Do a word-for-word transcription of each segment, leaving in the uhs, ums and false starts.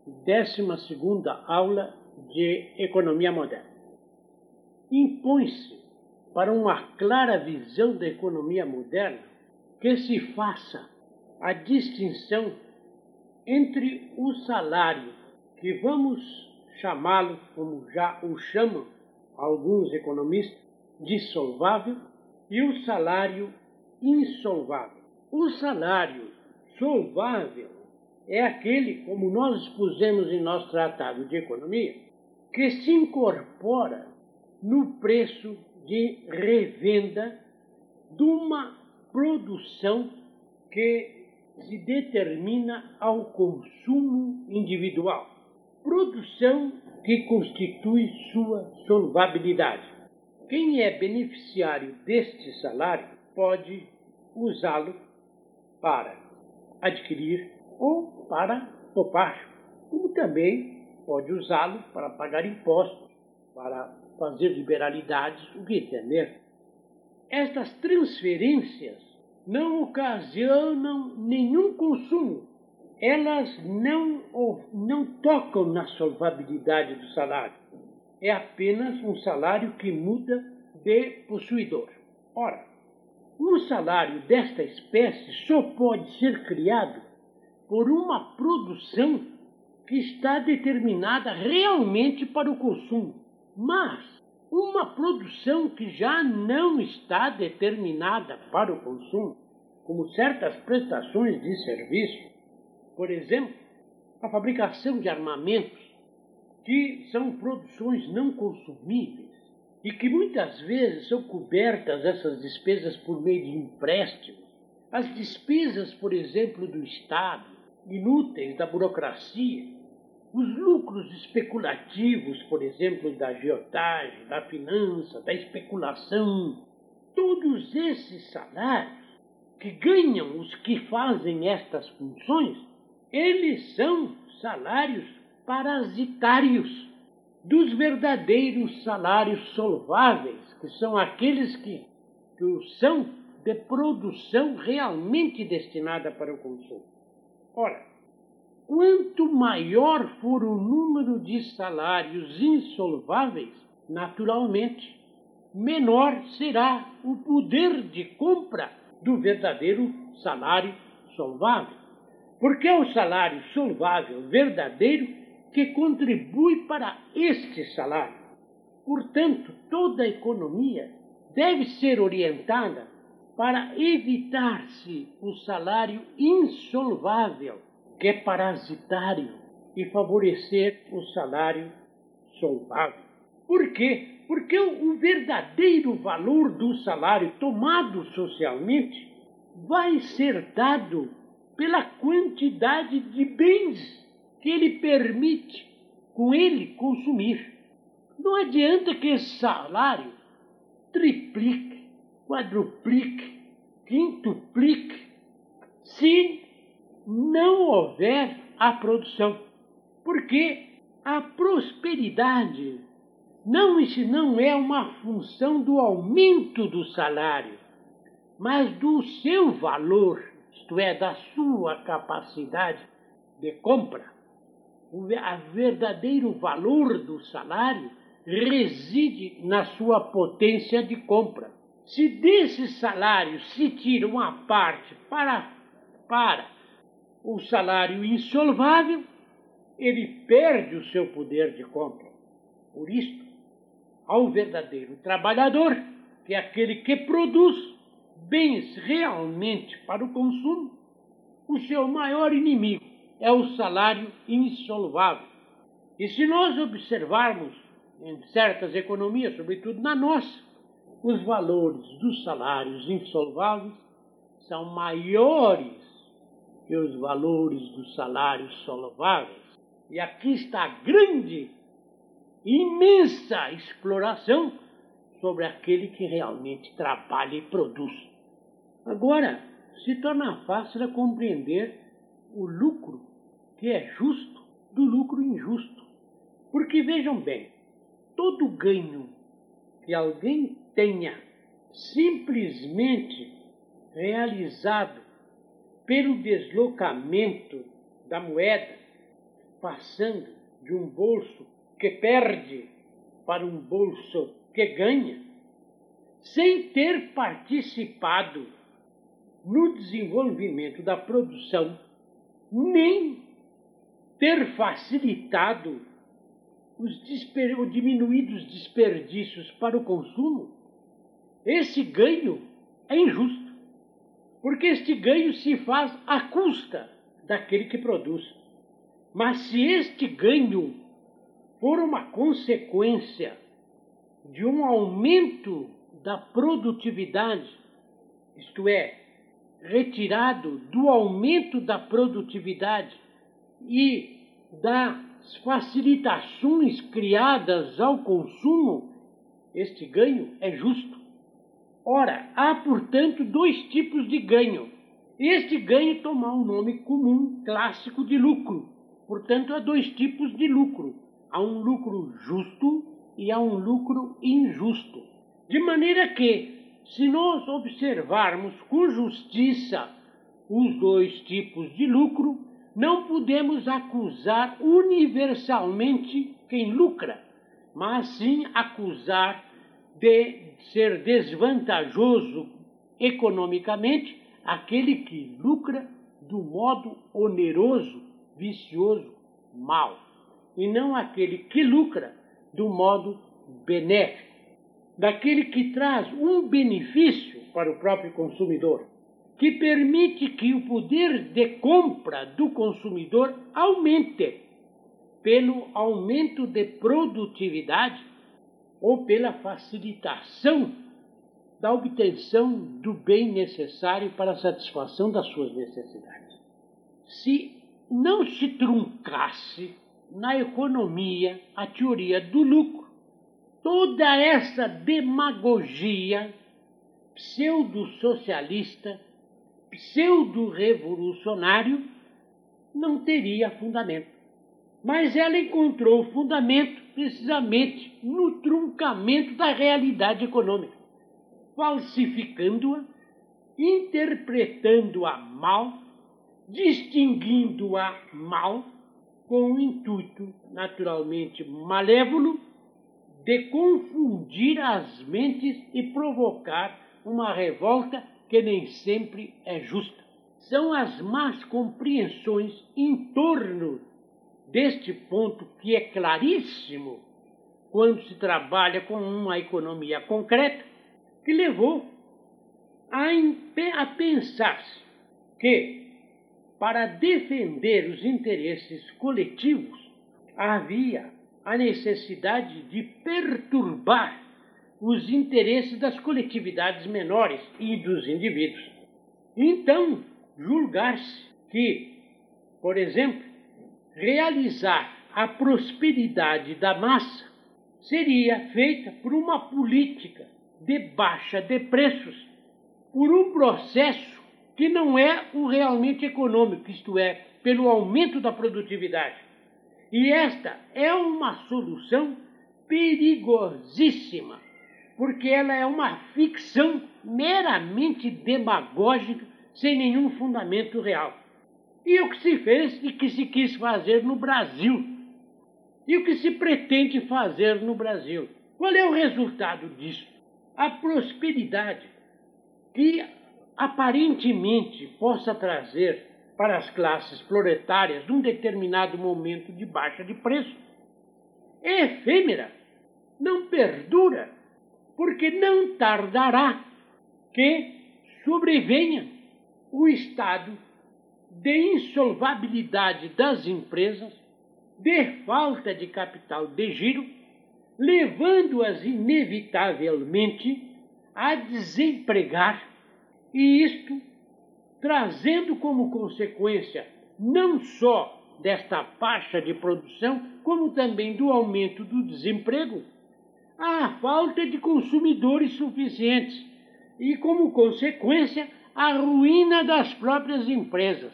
décima segunda aula de Economia Moderna. Impõe-se, para uma clara visão da economia moderna, que se faça a distinção entre o salário, que vamos chamá-lo, como já o chamam alguns economistas, de solvável, e o salário insolvável. O salário solvável é aquele, como nós expusemos em nosso tratado de economia, que se incorpora no preço de revenda de uma produção que se determina ao consumo individual. Produção que constitui sua solvabilidade. Quem é beneficiário deste salário pode usá-lo para adquirir ou para poupar, como também pode usá-lo para pagar impostos, para fazer liberalidades, o que entender. Estas transferências não ocasionam nenhum consumo. Elas não, não tocam na solvabilidade do salário. É apenas um salário que muda de possuidor. Ora, um salário desta espécie só pode ser criado por uma produção que está determinada realmente para o consumo. Mas uma produção que já não está determinada para o consumo, como certas prestações de serviço, por exemplo, a fabricação de armamentos, que são produções não consumíveis e que muitas vezes são cobertas essas despesas por meio de empréstimos. As despesas, por exemplo, do Estado, inúteis da burocracia, os lucros especulativos, por exemplo, da agiotagem, da finança, da especulação, todos esses salários que ganham os que fazem estas funções, eles são salários parasitários dos verdadeiros salários solváveis, que são aqueles que, que são de produção realmente destinada para o consumo. Ora, quanto maior for o número de salários insolváveis, naturalmente, menor será o poder de compra do verdadeiro salário solvável. Porque é o salário solvável verdadeiro que contribui para este salário. Portanto, toda a economia deve ser orientada para evitar-se o salário insolvável, que é parasitário, e favorecer o salário solvável. Por quê? Porque o verdadeiro valor do salário tomado socialmente vai ser dado pela quantidade de bens que ele permite com ele consumir. Não adianta que esse salário triplique, quadruplique, quintuplique, se não houver a produção. Porque a prosperidade não, isso não é uma função do aumento do salário, mas do seu valor, isto é, da sua capacidade de compra. O verdadeiro valor do salário reside na sua potência de compra. Se desse salário se tira uma parte para, para o salário insolvável, ele perde o seu poder de compra. Por isso, ao verdadeiro trabalhador, que é aquele que produz bens realmente para o consumo, o seu maior inimigo é o salário insolvável. E se nós observarmos em certas economias, sobretudo na nossa, os valores dos salários insolváveis são maiores que os valores dos salários solváveis. E aqui está a grande, imensa exploração sobre aquele que realmente trabalha e produz. Agora, se torna fácil compreender o lucro que é justo do lucro injusto. Porque, vejam bem, todo ganho que alguém tenha simplesmente realizado pelo deslocamento da moeda passando de um bolso que perde para um bolso que ganha, sem ter participado no desenvolvimento da produção, nem ter facilitado os, desper... os diminuídos desperdícios para o consumo, esse ganho é injusto, porque este ganho se faz à custa daquele que produz. Mas se este ganho for uma consequência de um aumento da produtividade, isto é, retirado do aumento da produtividade e das facilitações criadas ao consumo, este ganho é justo. Ora, há, portanto, dois tipos de ganho. Este ganho toma um nome comum, clássico, de lucro. Portanto, há dois tipos de lucro. Há um lucro justo e há um lucro injusto. De maneira que, se nós observarmos com justiça os dois tipos de lucro, não podemos acusar universalmente quem lucra, mas sim acusar de ser desvantajoso economicamente aquele que lucra do modo oneroso, vicioso, mau, e não aquele que lucra do modo benéfico, daquele que traz um benefício para o próprio consumidor, que permite que o poder de compra do consumidor aumente pelo aumento de produtividade ou pela facilitação da obtenção do bem necessário para a satisfação das suas necessidades. Se não se truncasse na economia a teoria do lucro, toda essa demagogia pseudo-socialista, pseudo-revolucionário, não teria fundamento. Mas ela encontrou fundamento precisamente no truncamento da realidade econômica, falsificando-a, interpretando-a mal, distinguindo-a mal, com o intuito, naturalmente malévolo, de confundir as mentes e provocar uma revolta que nem sempre é justa. São as más compreensões em torno deste ponto, que é claríssimo quando se trabalha com uma economia concreta, que levou a, a pensar-se que, para defender os interesses coletivos, havia a necessidade de perturbar os interesses das coletividades menores e dos indivíduos. Então, julgar-se que, por exemplo, realizar a prosperidade da massa seria feita por uma política de baixa de preços, por um processo que não é o realmente econômico, isto é, pelo aumento da produtividade. E esta é uma solução perigosíssima, porque ela é uma ficção meramente demagógica, sem nenhum fundamento real. E o que se fez e que se quis fazer no Brasil, e o que se pretende fazer no Brasil. Qual é o resultado disso? A prosperidade que aparentemente possa trazer para as classes proletárias num determinado momento de baixa de preço é efêmera, não perdura, porque não tardará que sobrevenha o estado de insolvabilidade das empresas, de falta de capital de giro, levando-as inevitavelmente a desempregar, e isto trazendo como consequência não só desta baixa de produção, como também do aumento do desemprego, a falta de consumidores suficientes e, como consequência, a ruína das próprias empresas.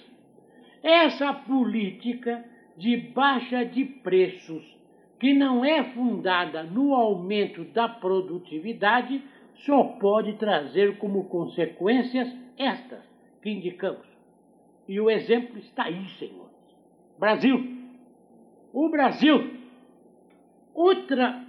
Essa política de baixa de preços, que não é fundada no aumento da produtividade, só pode trazer como consequências estas que indicamos. E o exemplo está aí, senhores. Brasil. O Brasil, outra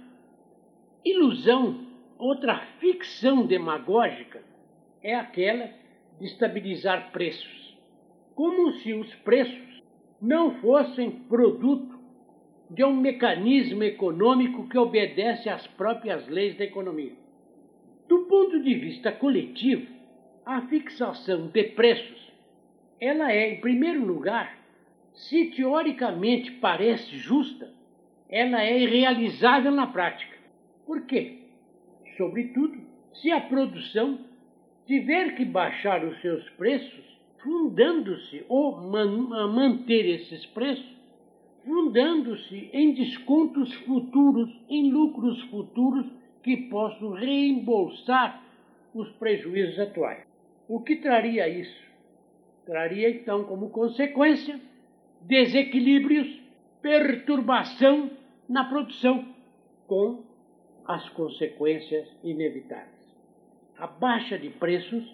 ilusão, outra ficção demagógica é aquela de estabilizar preços, como se os preços não fossem produto de um mecanismo econômico que obedece às próprias leis da economia. Do ponto de vista coletivo, a fixação de preços, ela é, em primeiro lugar, se teoricamente parece justa, ela é irrealizável na prática. Por quê? Sobretudo, se a produção tiver que baixar os seus preços, fundando-se ou man manter esses preços, fundando-se em descontos futuros, em lucros futuros que possam reembolsar os prejuízos atuais. O que traria isso? Traria, então, como consequência, desequilíbrios, perturbação na produção, com as consequências inevitáveis. A baixa de preços,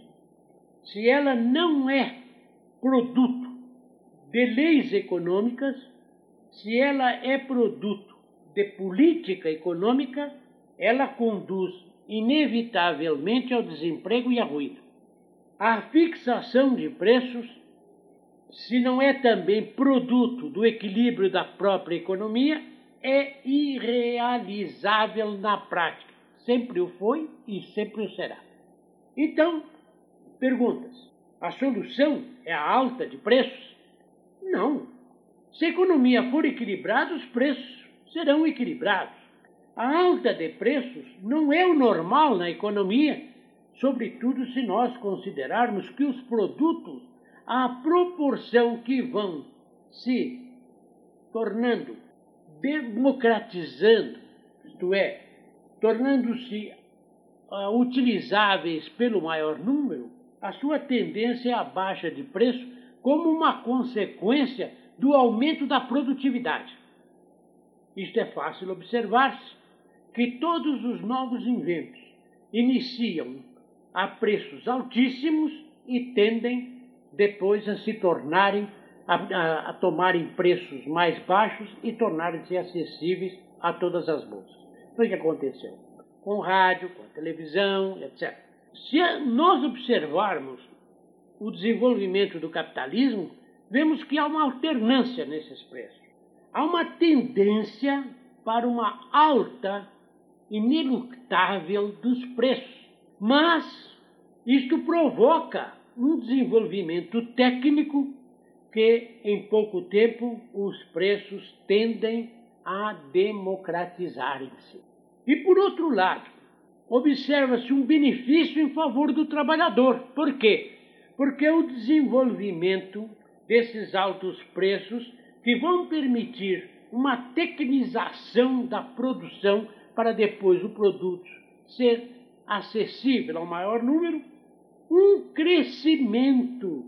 se ela não é produto de leis econômicas, se ela é produto de política econômica, ela conduz inevitavelmente ao desemprego e à ruína. A fixação de preços, se não é também produto do equilíbrio da própria economia, é irrealizável na prática. Sempre o foi e sempre o será. Então, perguntas: a solução é a alta de preços? Não. Se a economia for equilibrada, os preços serão equilibrados. A alta de preços não é o normal na economia, sobretudo se nós considerarmos que os produtos, à proporção que vão se tornando, democratizando, isto é, tornando-se uh, utilizáveis pelo maior número, a sua tendência é a baixa de preço como uma consequência do aumento da produtividade. Isto é fácil observar-se que todos os novos inventos iniciam a preços altíssimos e tendem depois a se tornarem, a, a, a tomarem preços mais baixos e tornarem-se acessíveis a todas as bolsas. Foi o que aconteceu com o rádio, com a televisão, etcétera. Se nós observarmos o desenvolvimento do capitalismo, vemos que há uma alternância nesses preços. Há uma tendência para uma alta inelutável dos preços, mas isto provoca um desenvolvimento técnico que, em pouco tempo, os preços tendem a democratizarem-se. E, por outro lado, observa-se um benefício em favor do trabalhador. Por quê? Porque o desenvolvimento desses altos preços que vão permitir uma tecnização da produção para depois o produto ser acessível ao maior número, um crescimento,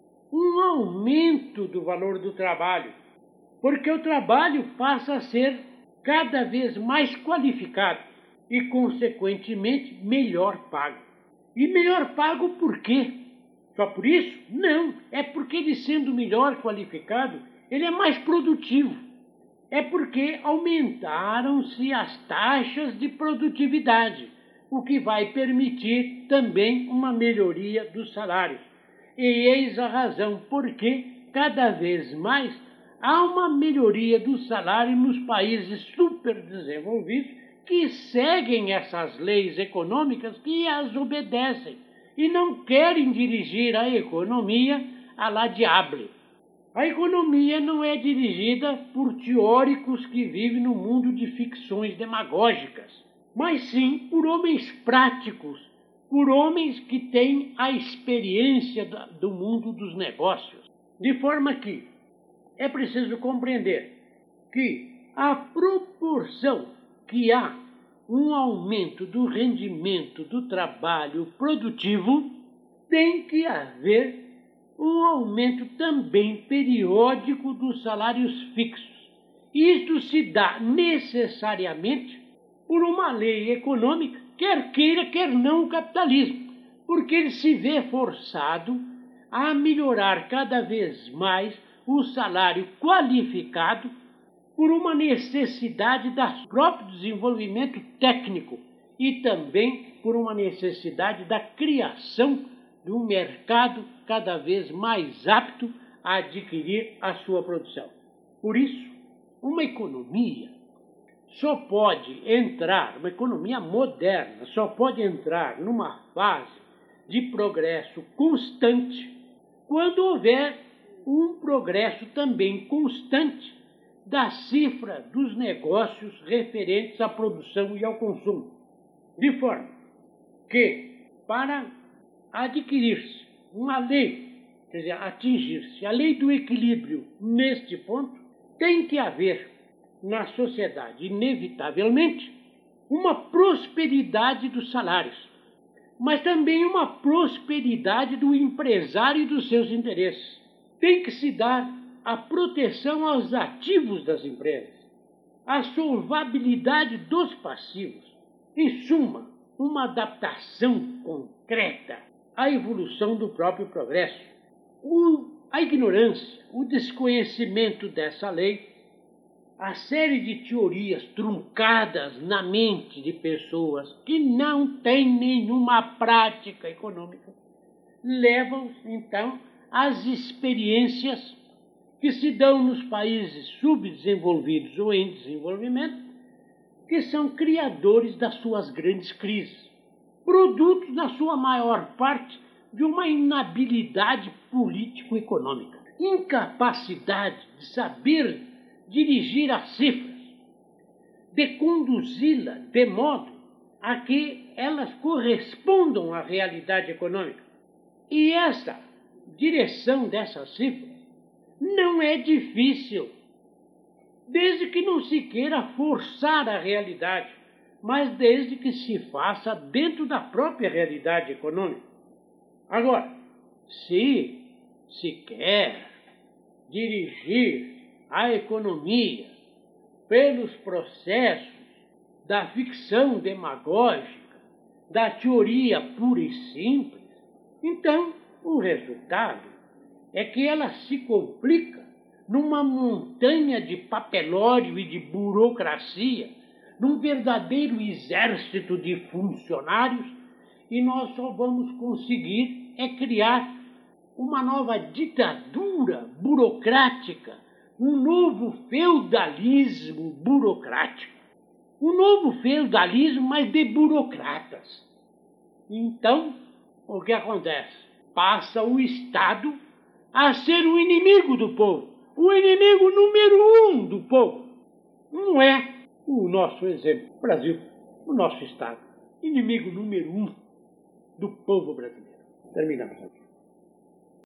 um aumento do valor do trabalho, porque o trabalho passa a ser cada vez mais qualificado e, consequentemente, melhor pago. E melhor pago por quê? Só por isso? Não. É porque ele, sendo melhor qualificado, ele é mais produtivo. É porque aumentaram-se as taxas de produtividade, o que vai permitir também uma melhoria dos salários. E eis a razão porque, cada vez mais, há uma melhoria do salário nos países superdesenvolvidos que seguem essas leis econômicas, que as obedecem e não querem dirigir a economia à la diable. A economia não é dirigida por teóricos que vivem no mundo de ficções demagógicas, mas sim por homens práticos, por homens que têm a experiência do mundo dos negócios. De forma que é preciso compreender que a proporção que há um aumento do rendimento do trabalho produtivo, tem que haver um aumento também periódico dos salários fixos. Isto se dá necessariamente por uma lei econômica, quer queira, quer não o capitalismo, porque ele se vê forçado a melhorar cada vez mais o salário qualificado por uma necessidade do próprio desenvolvimento técnico e também por uma necessidade da criação de um mercado cada vez mais apto a adquirir a sua produção. Por isso, uma economia só pode entrar, uma economia moderna, só pode entrar numa fase de progresso constante quando houver um progresso também constante da cifra dos negócios referentes à produção e ao consumo. De forma que, para adquirir-se uma lei, quer dizer, atingir-se a lei do equilíbrio neste ponto, tem que haver na sociedade, inevitavelmente, uma prosperidade dos salários, mas também uma prosperidade do empresário e dos seus interesses. Tem que se dar a proteção aos ativos das empresas, a solvabilidade dos passivos, em suma, uma adaptação concreta à evolução do próprio progresso. O, a ignorância, o desconhecimento dessa lei, a série de teorias truncadas na mente de pessoas que não têm nenhuma prática econômica, levam, então, às experiências que se dão nos países subdesenvolvidos ou em desenvolvimento, que são criadores das suas grandes crises, produtos, na sua maior parte, de uma inabilidade político-econômica, incapacidade de saber dirigir as cifras, de conduzi-la de modo a que elas correspondam à realidade econômica. E essa direção dessas cifras não é difícil, desde que não se queira forçar a realidade, mas desde que se faça dentro da própria realidade econômica. Agora, se se quer dirigir a economia pelos processos da ficção demagógica, da teoria pura e simples, então o resultado é que ela se complica numa montanha de papelório e de burocracia, num verdadeiro exército de funcionários, e nós só vamos conseguir é criar uma nova ditadura burocrática, um novo feudalismo burocrático, um novo feudalismo, mas de burocratas. Então, o que acontece? Passa o Estado a ser o inimigo do povo, o inimigo número um do povo. Não é o nosso exemplo, o Brasil, o nosso Estado, inimigo número um do povo brasileiro. Terminamos aqui.